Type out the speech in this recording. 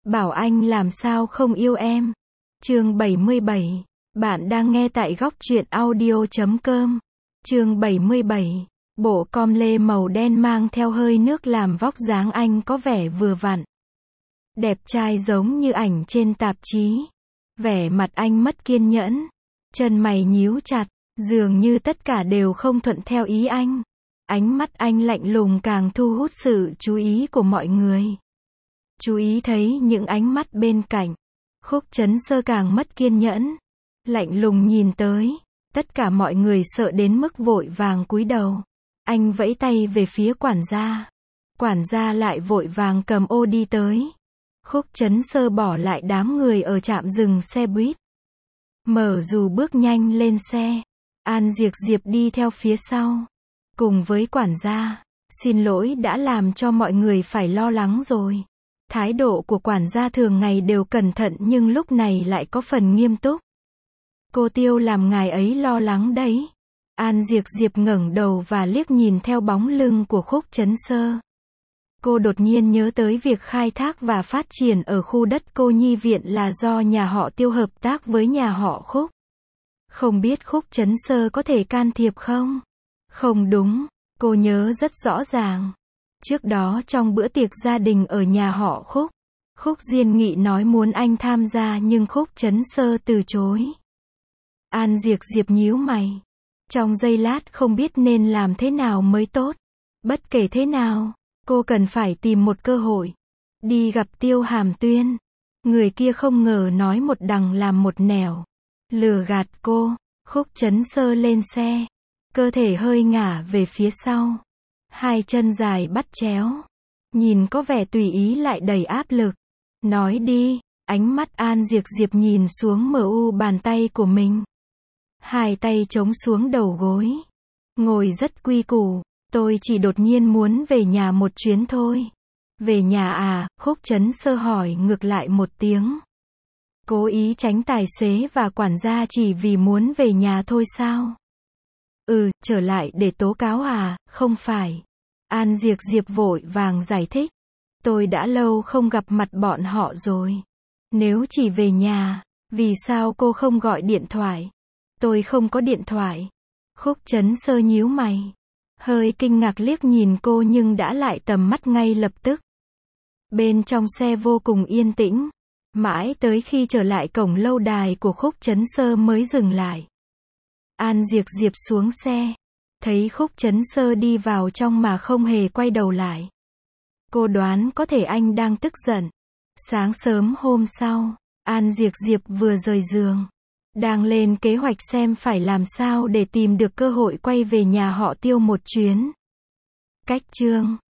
bảo anh làm sao không yêu em. Chương 77. Bạn đang nghe tại góc truyện audio.com. Chương 77. Bộ com lê màu đen mang theo hơi nước làm vóc dáng anh có vẻ vừa vặn. Đẹp trai giống như ảnh trên tạp chí. Vẻ mặt anh mất kiên nhẫn. Chân mày nhíu chặt, dường như tất cả đều không thuận theo ý anh. Ánh mắt anh lạnh lùng càng thu hút sự chú ý của mọi người. Chú ý thấy những ánh mắt bên cạnh. Khúc Chấn Sơ càng mất kiên nhẫn. Lạnh lùng nhìn tới. Tất cả mọi người sợ đến mức vội vàng cúi đầu. Anh vẫy tay về phía quản gia. Quản gia lại vội vàng cầm ô đi tới. Khúc Chấn Sơ bỏ lại đám người ở trạm dừng xe buýt. Mở dù bước nhanh lên xe. An Diệp Diệp đi theo phía sau. Cùng với quản gia. Xin lỗi đã làm cho mọi người phải lo lắng rồi. Thái độ của quản gia thường ngày đều cẩn thận nhưng lúc này lại có phần nghiêm túc. Cô Tiêu làm ngài ấy lo lắng đấy. An Diệp Diệp ngẩng đầu và liếc nhìn theo bóng lưng của Khúc Chấn Sơ. Cô đột nhiên nhớ tới việc khai thác và phát triển ở khu đất Cô Nhi Viện là do nhà họ Tiêu hợp tác với nhà họ Khúc. Không biết Khúc Chấn Sơ có thể can thiệp không? Không đúng, cô nhớ rất rõ ràng. Trước đó trong bữa tiệc gia đình ở nhà họ Khúc, Khúc Diên Nghị nói muốn anh tham gia nhưng Khúc Chấn Sơ từ chối. An Diệp Diệp nhíu mày. Trong giây lát không biết nên làm thế nào mới tốt. Bất kể thế nào, cô cần phải tìm một cơ hội. Đi gặp Tiêu Hàm Tuyên. Người kia không ngờ nói một đằng làm một nẻo. Lừa gạt cô. Khúc Chấn Sơ lên xe. Cơ thể hơi ngả về phía sau. Hai chân dài bắt chéo. Nhìn có vẻ tùy ý lại đầy áp lực. Nói đi. Ánh mắt An Diệp Diệp nhìn xuống bàn tay của mình. Hai tay chống xuống đầu gối. Ngồi rất quy củ. Tôi chỉ đột nhiên muốn về nhà một chuyến thôi. Về nhà à? Khúc Chấn Sơ hỏi ngược lại một tiếng. Cố ý tránh tài xế và quản gia chỉ vì muốn về nhà thôi sao? Trở lại để tố cáo à? Không phải. An Diệp Diệp vội vàng giải thích. Tôi đã lâu không gặp mặt bọn họ rồi. Nếu chỉ về nhà, vì sao cô không gọi điện thoại? Tôi không có điện thoại. Khúc Chấn Sơ nhíu mày. Hơi kinh ngạc liếc nhìn cô nhưng đã lại tầm mắt ngay lập tức. Bên trong xe vô cùng yên tĩnh. Mãi tới khi trở lại cổng lâu đài của Khúc Chấn Sơ mới dừng lại. An Diệp Diệp xuống xe. Thấy Khúc Chấn Sơ đi vào trong mà không hề quay đầu lại. Cô đoán có thể anh đang tức giận. Sáng sớm hôm sau, An Diệp Diệp vừa rời giường. Đang lên kế hoạch xem phải làm sao để tìm được cơ hội quay về nhà họ Tiêu một chuyến. Cách chương